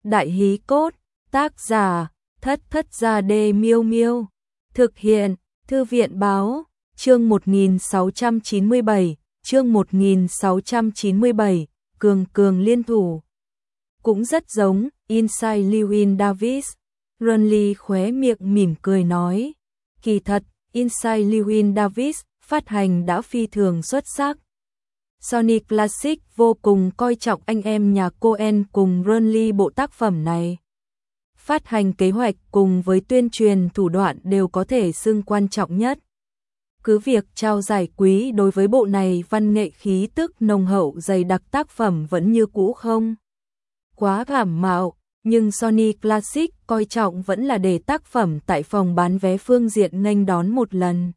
Đại hí cốt, tác giả, Thất Thất Gia Đê Miêu Miêu. Thực hiện, Thư viện báo, chương 1697, chương 1697, Cường Cường liên thủ. Cũng rất giống, Inside Llewyn Davis. Ronly khóe miệng mỉm cười nói. Kỳ thật, Inside Llewyn Davis phát hành đã phi thường xuất sắc. Sony Classic vô cùng coi trọng anh em nhà Coen cùng Ronly bộ tác phẩm này. Phát hành kế hoạch cùng với tuyên truyền thủ đoạn đều có thể xưng quan trọng nhất. Cứ việc trao giải quý đối với bộ này văn nghệ khí tức nồng hậu dày đặc tác phẩm vẫn như cũ không quá cảm mạo, nhưng Sony Classic coi trọng vẫn là để tác phẩm tại phòng bán vé phương diện nghênh đón một lần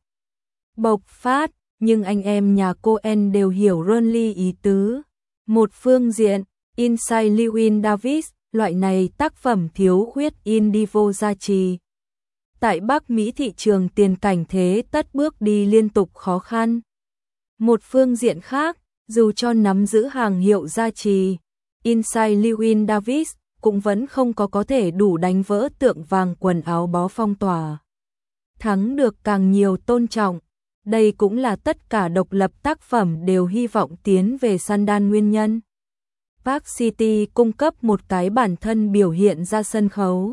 bộc phát, nhưng anh em nhà Coen đều hiểu Ronly ý tứ. Một phương diện, Inside Llewyn Davis, loại này tác phẩm thiếu khuyết Indivo gia trì. Tại Bắc Mỹ thị trường tiền cảnh thế tất bước đi liên tục khó khăn. Một phương diện khác, dù cho nắm giữ hàng hiệu gia trì, Inside Llewyn Davis cũng vẫn không có thể đủ đánh vỡ tượng vàng quần áo bó phong tỏa. Thắng được càng nhiều tôn trọng, đây cũng là tất cả độc lập tác phẩm đều hy vọng tiến về Sundance nguyên nhân. Park City cung cấp một cái bản thân biểu hiện ra sân khấu.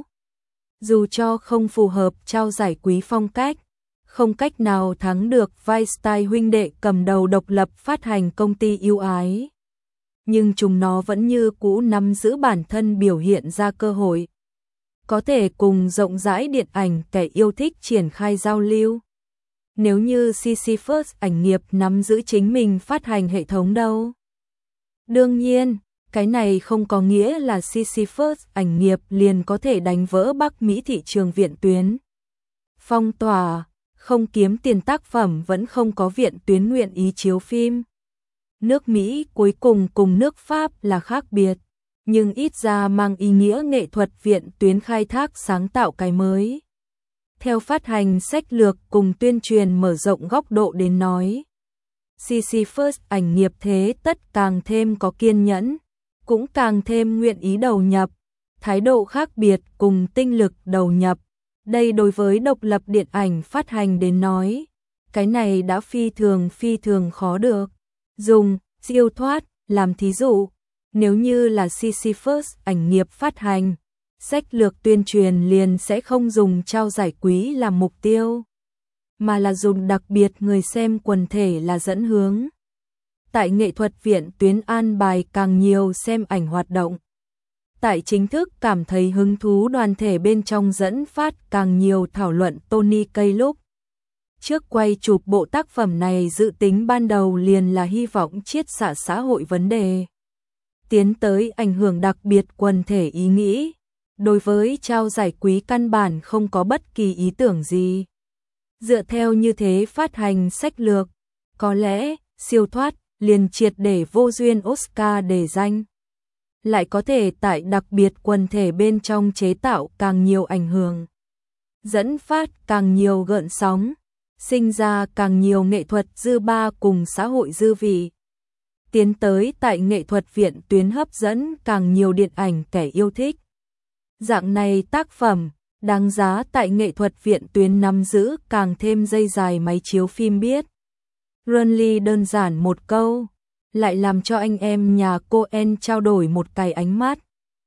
Dù cho không phù hợp trao giải quý phong cách, không cách nào thắng được Weinstein huynh đệ cầm đầu độc lập phát hành công ty yêu ái. Nhưng chúng nó vẫn như cũ nắm giữ bản thân biểu hiện ra cơ hội. Có thể cùng rộng rãi điện ảnh kẻ yêu thích triển khai giao lưu. Nếu như Sisyphus ảnh nghiệp nắm giữ chính mình phát hành hệ thống đâu. Đương nhiên, cái này không có nghĩa là Sisyphus ảnh nghiệp liền có thể đánh vỡ Bắc Mỹ thị trường viện tuyến. Phong tỏa, không kiếm tiền tác phẩm vẫn không có viện tuyến nguyện ý chiếu phim. Nước Mỹ cuối cùng cùng nước Pháp là khác biệt, nhưng ít ra mang ý nghĩa nghệ thuật viện tuyến khai thác sáng tạo cái mới. Theo phát hành sách lược cùng tuyên truyền mở rộng góc độ đến nói, Sisyphus ảnh nghiệp thế tất càng thêm có kiên nhẫn, cũng càng thêm nguyện ý đầu nhập, thái độ khác biệt cùng tinh lực đầu nhập. Đây đối với độc lập điện ảnh phát hành đến nói, cái này đã phi thường khó được. Dùng siêu thoát làm thí dụ, nếu như là Sisyphus ảnh nghiệp phát hành, sách lược tuyên truyền liền sẽ không dùng trao giải quý làm mục tiêu, mà là dùng đặc biệt người xem quần thể là dẫn hướng. Tại nghệ thuật viện tuyến an bài càng nhiều xem ảnh hoạt động. Tại chính thức cảm thấy hứng thú đoàn thể bên trong dẫn phát càng nhiều thảo luận Tony Cây lúc. Trước quay chụp bộ tác phẩm này dự tính ban đầu liền là hy vọng chiết xạ xã hội vấn đề. Tiến tới ảnh hưởng đặc biệt quần thể ý nghĩ. Đối với trao giải quý căn bản không có bất kỳ ý tưởng gì. Dựa theo như thế phát hành sách lược, có lẽ siêu thoát liền triệt để vô duyên Oscar đề danh. Lại có thể tại đặc biệt quần thể bên trong chế tạo càng nhiều ảnh hưởng. Dẫn phát càng nhiều gợn sóng, sinh ra càng nhiều nghệ thuật dư ba cùng xã hội dư vị. Tiến tới tại nghệ thuật viện tuyến hấp dẫn càng nhiều điện ảnh kẻ yêu thích. Dạng này tác phẩm, đáng giá tại nghệ thuật viện tuyến nắm giữ càng thêm dây dài máy chiếu phim biết. Ronly đơn giản một câu, lại làm cho anh em nhà Coen trao đổi một cái ánh mắt.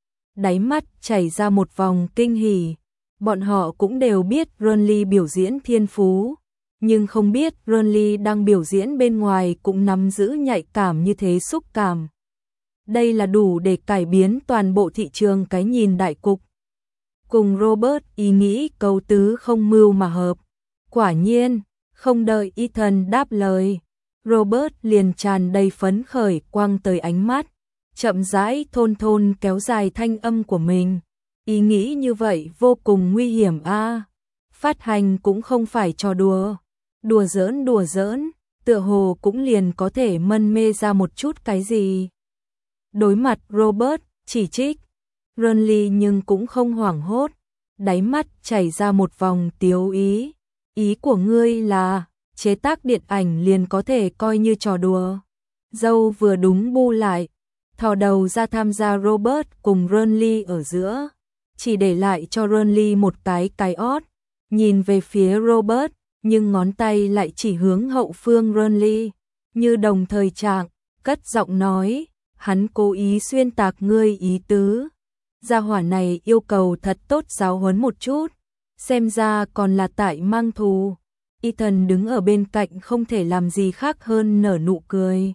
Đáy mắt chảy ra một vòng kinh hỉ. Bọn họ cũng đều biết Ronly biểu diễn thiên phú, nhưng không biết Ronly đang biểu diễn bên ngoài cũng nắm giữ nhạy cảm như thế xúc cảm. Đây là đủ để cải biến toàn bộ thị trường cái nhìn đại cục. Cùng Robert ý nghĩ câu tứ không mưu mà hợp. Quả nhiên, không đợi Ethan đáp lời, Robert liền tràn đầy phấn khởi quăng tới ánh mắt, chậm rãi thôn kéo dài thanh âm của mình. Ý nghĩ như vậy vô cùng nguy hiểm a. Phát hành cũng không phải trò đùa. Đùa giỡn, tựa hồ cũng liền có thể mân mê ra một chút cái gì. Đối mặt Robert chỉ trích, Ronly nhưng cũng không hoảng hốt, đáy mắt chảy ra một vòng tiếu ý. Ý của ngươi là chế tác điện ảnh liền có thể coi như trò đùa. Dâu vừa đúng bu lại, thò đầu ra tham gia Robert cùng Renly ở giữa, chỉ để lại cho Renly một cái ót, nhìn về phía Robert, nhưng ngón tay lại chỉ hướng hậu phương Renly, như đồng thời trạng, cất giọng nói, hắn cố ý xuyên tạc ngươi ý tứ. Gia hỏa này yêu cầu thật tốt giáo huấn một chút, xem ra còn là tại mang thù. Ethan đứng ở bên cạnh không thể làm gì khác hơn nở nụ cười.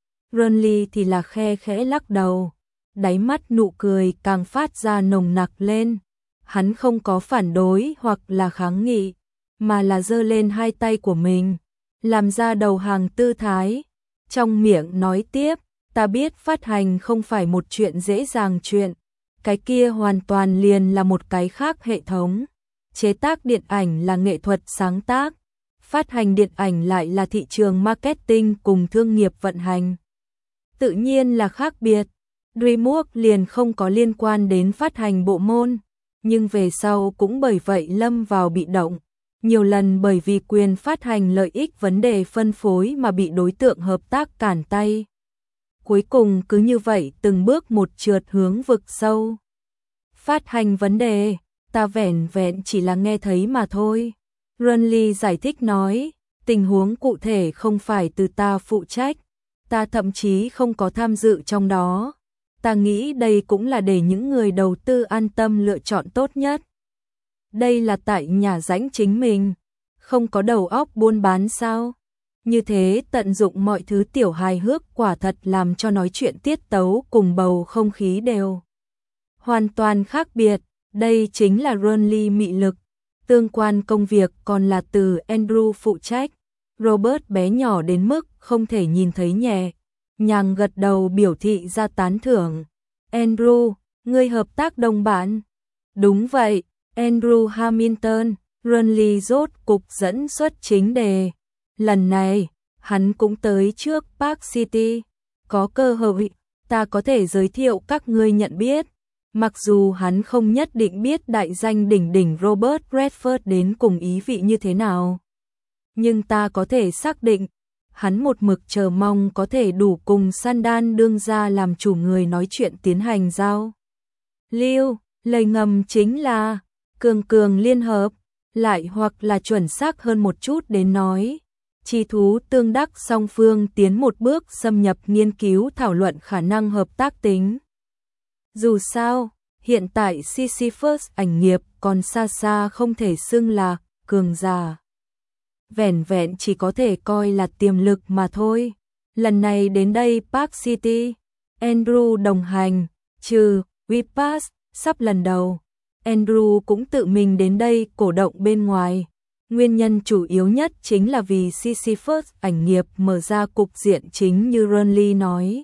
Renly thì là khe khẽ lắc đầu, đáy mắt nụ cười càng phát ra nồng nặc lên. Hắn không có phản đối hoặc là kháng nghị, mà là giơ lên hai tay của mình, làm ra đầu hàng tư thái. Trong miệng nói tiếp, ta biết phát hành không phải một chuyện dễ dàng chuyện, cái kia hoàn toàn liền là một cái khác hệ thống. Chế tác điện ảnh là nghệ thuật sáng tác, phát hành điện ảnh lại là thị trường marketing cùng thương nghiệp vận hành. Tự nhiên là khác biệt. DreamWorks liền không có liên quan đến phát hành bộ môn, nhưng về sau cũng bởi vậy lâm vào bị động. Nhiều lần bởi vì quyền phát hành lợi ích vấn đề phân phối mà bị đối tượng hợp tác cản tay. Cuối cùng cứ như vậy từng bước một trượt hướng vực sâu. Phát hành vấn đề, ta vẻn vẹn chỉ là nghe thấy mà thôi. Renly giải thích nói, tình huống cụ thể không phải từ ta phụ trách, ta thậm chí không có tham dự trong đó. Ta nghĩ đây cũng là để những người đầu tư an tâm lựa chọn tốt nhất. Đây là tại nhà rãnh chính mình, không có đầu óc buôn bán sao? Như thế tận dụng mọi thứ tiểu hài hước quả thật làm cho nói chuyện tiết tấu cùng bầu không khí đều hoàn toàn khác biệt. Đây chính là Renly mị lực. Tương quan công việc còn là từ Andrew phụ trách. Robert bé nhỏ đến mức không thể nhìn thấy nhẹ nhàng gật đầu biểu thị ra tán thưởng. Andrew, ngươi hợp tác đồng bạn. Đúng vậy, Andrew Hamilton. Renly rốt cục dẫn xuất chính đề. Lần này, hắn cũng tới trước Park City. Có cơ hội, ta có thể giới thiệu các ngươi nhận biết. Mặc dù hắn không nhất định biết đại danh đỉnh đỉnh Robert Redford đến cùng ý vị như thế nào, nhưng ta có thể xác định, hắn một mực chờ mong có thể đủ cùng Sandan đương gia làm chủ người nói chuyện tiến hành giao lưu. Lời ngầm chính là cường liên hợp, lại hoặc là chuẩn xác hơn một chút đến nói, chi thú tương đắc song phương tiến một bước xâm nhập nghiên cứu thảo luận khả năng hợp tác tính. Dù sao, hiện tại Sisyphus ảnh nghiệp còn xa xa không thể xưng là cường giả. Vẻn vẹn chỉ có thể coi là tiềm lực mà thôi. Lần này đến đây Park City, Andrew đồng hành, trừ Vipas, sắp lần đầu. Andrew cũng tự mình đến đây cổ động bên ngoài. Nguyên nhân chủ yếu nhất chính là vì Sisyphus ảnh nghiệp mở ra cục diện chính như Renly nói.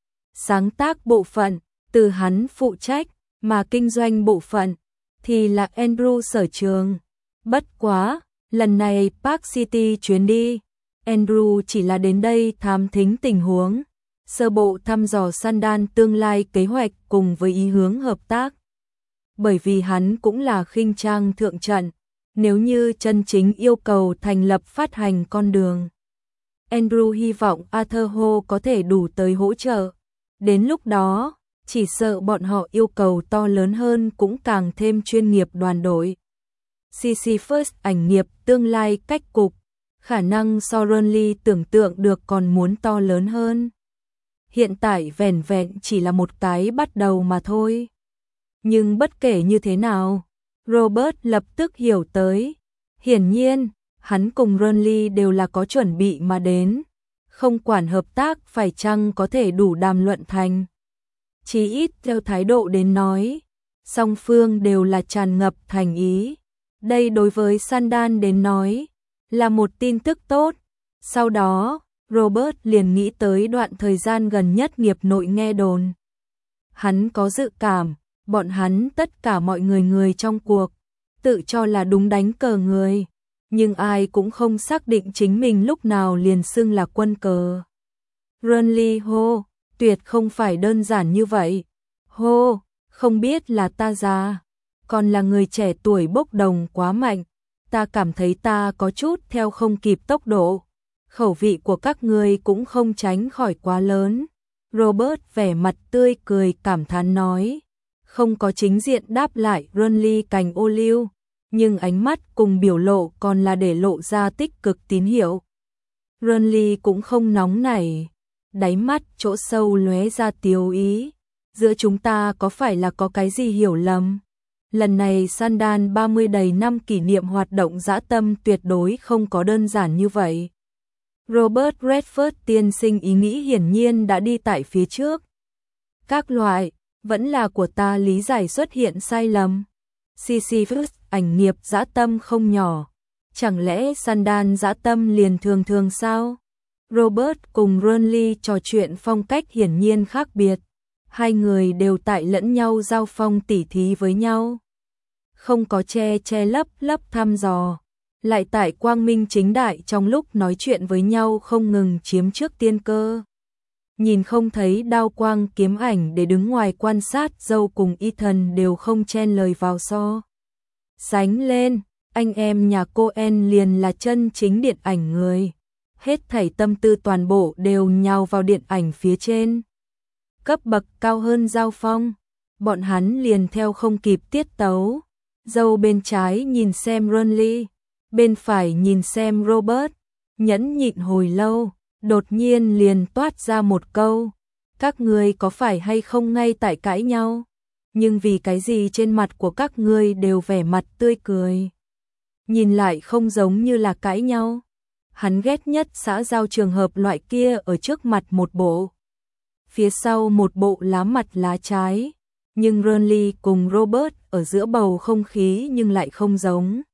Sáng tác bộ phận, từ hắn phụ trách, mà kinh doanh bộ phận, thì là Andrew sở trường. Bất quá, lần này Park City chuyến đi, Andrew chỉ là đến đây thám thính tình huống, sơ bộ thăm dò Sandan tương lai kế hoạch cùng với ý hướng hợp tác. Bởi vì hắn cũng là khinh trang thượng trận, nếu như chân chính yêu cầu thành lập phát hành con đường. Andrew hy vọng Arthur Ho có thể đủ tới hỗ trợ. Đến lúc đó, chỉ sợ bọn họ yêu cầu to lớn hơn cũng càng thêm chuyên nghiệp đoàn đội. Sisyphus ảnh nghiệp tương lai cách cục, khả năng so Renly tưởng tượng được còn muốn to lớn hơn. Hiện tại vẻn vẹn chỉ là một cái bắt đầu mà thôi. Nhưng bất kể như thế nào, Robert lập tức hiểu tới. Hiển nhiên, hắn cùng Renly đều là có chuẩn bị mà đến. Không quản hợp tác phải chăng có thể đủ đàm luận thành. Chỉ ít theo thái độ đến nói, song phương đều là tràn ngập thành ý. Đây đối với Sandan đến nói, là một tin tức tốt. Sau đó, Robert liền nghĩ tới đoạn thời gian gần nhất nghiệp nội nghe đồn. Hắn có dự cảm, bọn hắn tất cả mọi người trong cuộc, tự cho là đúng đánh cờ người, nhưng ai cũng không xác định chính mình lúc nào liền xưng là quân cờ. Renly hô, tuyệt không phải đơn giản như vậy. Hô, không biết là ta già, còn là người trẻ tuổi bốc đồng quá mạnh, ta cảm thấy ta có chút theo không kịp tốc độ. Khẩu vị của các ngươi cũng không tránh khỏi quá lớn. Robert vẻ mặt tươi cười cảm thán nói. Không có chính diện đáp lại Renly cành ô liu, nhưng ánh mắt cùng biểu lộ còn là để lộ ra tích cực tín hiệu. Renly cũng không nóng nảy, đáy mắt chỗ sâu lóe ra tiếu ý. Giữa chúng ta có phải là có cái gì hiểu lầm? Lần này Sandan 30 đầy năm kỷ niệm hoạt động dã tâm tuyệt đối không có đơn giản như vậy. Robert Redford tiên sinh ý nghĩ hiển nhiên đã đi tại phía trước. Các loại, vẫn là của ta lý giải xuất hiện sai lầm. Sisyphus ảnh nghiệp dã tâm không nhỏ. Chẳng lẽ Sandan dã tâm liền thường thường sao? Robert cùng Renly trò chuyện phong cách hiển nhiên khác biệt. Hai người đều tại lẫn nhau giao phong tỉ thí với nhau. Không có che lấp thăm dò. Lại tại quang minh chính đại trong lúc nói chuyện với nhau không ngừng chiếm trước tiên cơ. Nhìn không thấy đao quang kiếm ảnh để đứng ngoài quan sát, Dâu cùng Ethan đều không chen lời vào so. Sánh lên, anh em nhà Coen liền là chân chính điện ảnh người. Hết thảy tâm tư toàn bộ đều nhào vào điện ảnh phía trên. Cấp bậc cao hơn giao phong, bọn hắn liền theo không kịp tiết tấu. Dâu bên trái nhìn xem Renly, bên phải nhìn xem Robert, nhẫn nhịn hồi lâu, đột nhiên liền toát ra một câu. Các ngươi có phải hay không ngay tại cãi nhau? Nhưng vì cái gì trên mặt của các ngươi đều vẻ mặt tươi cười? Nhìn lại không giống như là cãi nhau. Hắn ghét nhất xã giao trường hợp loại kia ở trước mặt một bộ, phía sau một bộ lá mặt lá trái. Nhưng Renly cùng Robert ở giữa bầu không khí nhưng lại không giống.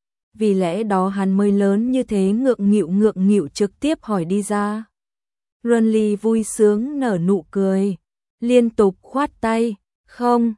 Vì lẽ đó hắn mới lớn như thế ngượng nghịu trực tiếp hỏi đi ra. Renly vui sướng nở nụ cười, liên tục khoát tay. Không,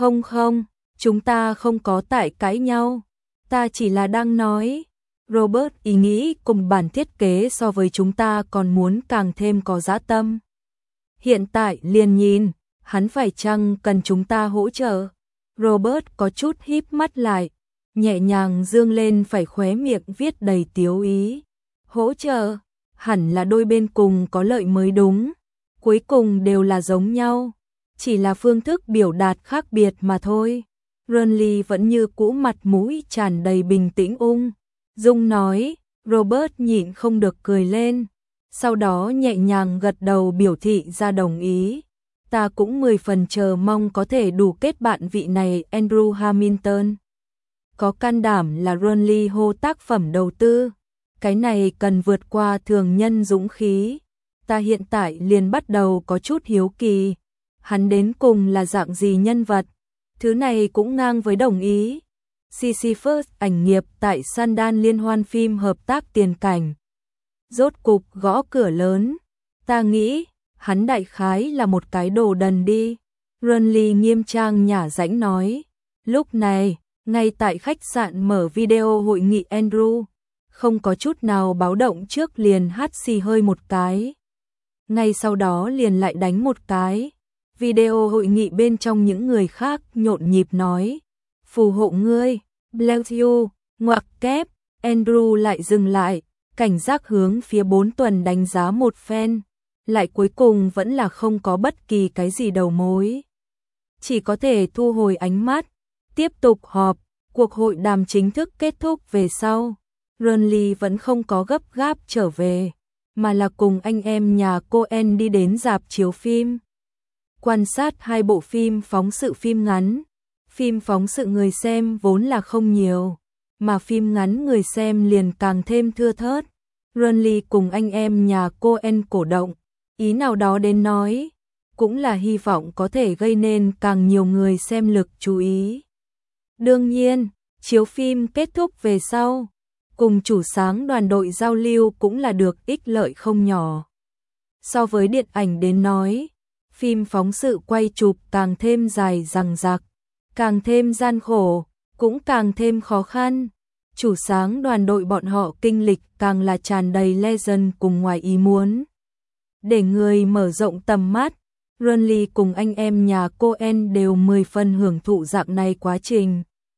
chúng ta không có tại cãi nhau. Ta chỉ là đang nói. Robert ý nghĩ cùng bản thiết kế so với chúng ta còn muốn càng thêm có dã tâm. Hiện tại liền nhìn, hắn phải chăng cần chúng ta hỗ trợ? Robert có chút híp mắt lại, nhẹ nhàng dương lên phải khóe miệng viết đầy tiếu ý. Hỗ trợ? Hẳn là đôi bên cùng có lợi mới đúng. Cuối cùng đều là giống nhau, chỉ là phương thức biểu đạt khác biệt mà thôi. Renly vẫn như cũ mặt mũi tràn đầy bình tĩnh dung nói. Robert nhịn không được cười lên, sau đó nhẹ nhàng gật đầu biểu thị ra đồng ý. Ta cũng 10 phần chờ mong có thể đủ kết bạn vị này Andrew Hamilton. Có can đảm là Renly hô tác phẩm đầu tư. Cái này cần vượt qua thường nhân dũng khí. Ta hiện tại liền bắt đầu có chút hiếu kỳ. Hắn đến cùng là dạng gì nhân vật? Thứ này cũng ngang với đồng ý. Sisyphus ảnh nghiệp tại Sandan liên hoan phim hợp tác tiền cảnh. Rốt cục gõ cửa lớn. Ta nghĩ, hắn đại khái là một cái đồ đần đi. Renly nghiêm trang nhả rãnh nói. Lúc này, ngay tại khách sạn mở video hội nghị Andrew, không có chút nào báo động trước liền hắt xì hơi một cái. Ngay sau đó liền lại đánh một cái. Video hội nghị bên trong những người khác nhộn nhịp nói. Phù hộ ngươi, bless you, ngoặc kép. Andrew lại dừng lại, cảnh giác hướng phía 4 tuần đánh giá một phen. Lại cuối cùng vẫn là không có bất kỳ cái gì đầu mối. Chỉ có thể thu hồi ánh mắt, tiếp tục họp. Cuộc hội đàm chính thức kết thúc về sau. Renly vẫn không có gấp gáp trở về, mà là cùng anh em nhà Coen đi đến rạp chiếu phim. Quan sát 2 bộ phim phóng sự phim ngắn. Phim phóng sự người xem vốn là không nhiều, mà phim ngắn người xem liền càng thêm thưa thớt. Renly cùng anh em nhà Coen cổ động, ý nào đó đến nói, cũng là hy vọng có thể gây nên càng nhiều người xem lực chú ý. Đương nhiên, chiếu phim kết thúc về sau, cùng chủ sáng đoàn đội giao lưu cũng là được ích lợi không nhỏ. So với điện ảnh đến nói, phim phóng sự quay chụp càng thêm dài dằng dặc, càng thêm gian khổ, cũng càng thêm khó khăn. Chủ sáng đoàn đội bọn họ kinh lịch càng là tràn đầy legend cùng ngoài ý muốn. Để người mở rộng tầm mắt, Renly cùng anh em nhà Coen đều 10 phần hưởng thụ dạng này quá trình.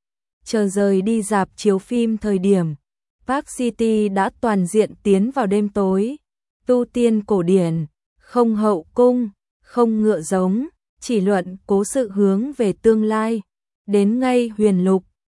Chờ rời đi rạp chiếu phim thời điểm, Park City đã toàn diện tiến vào đêm tối. Tu tiên cổ điển, không hậu cung, không ngựa giống, chỉ luận cố sự hướng về tương lai. Đến ngay Huyền Lục,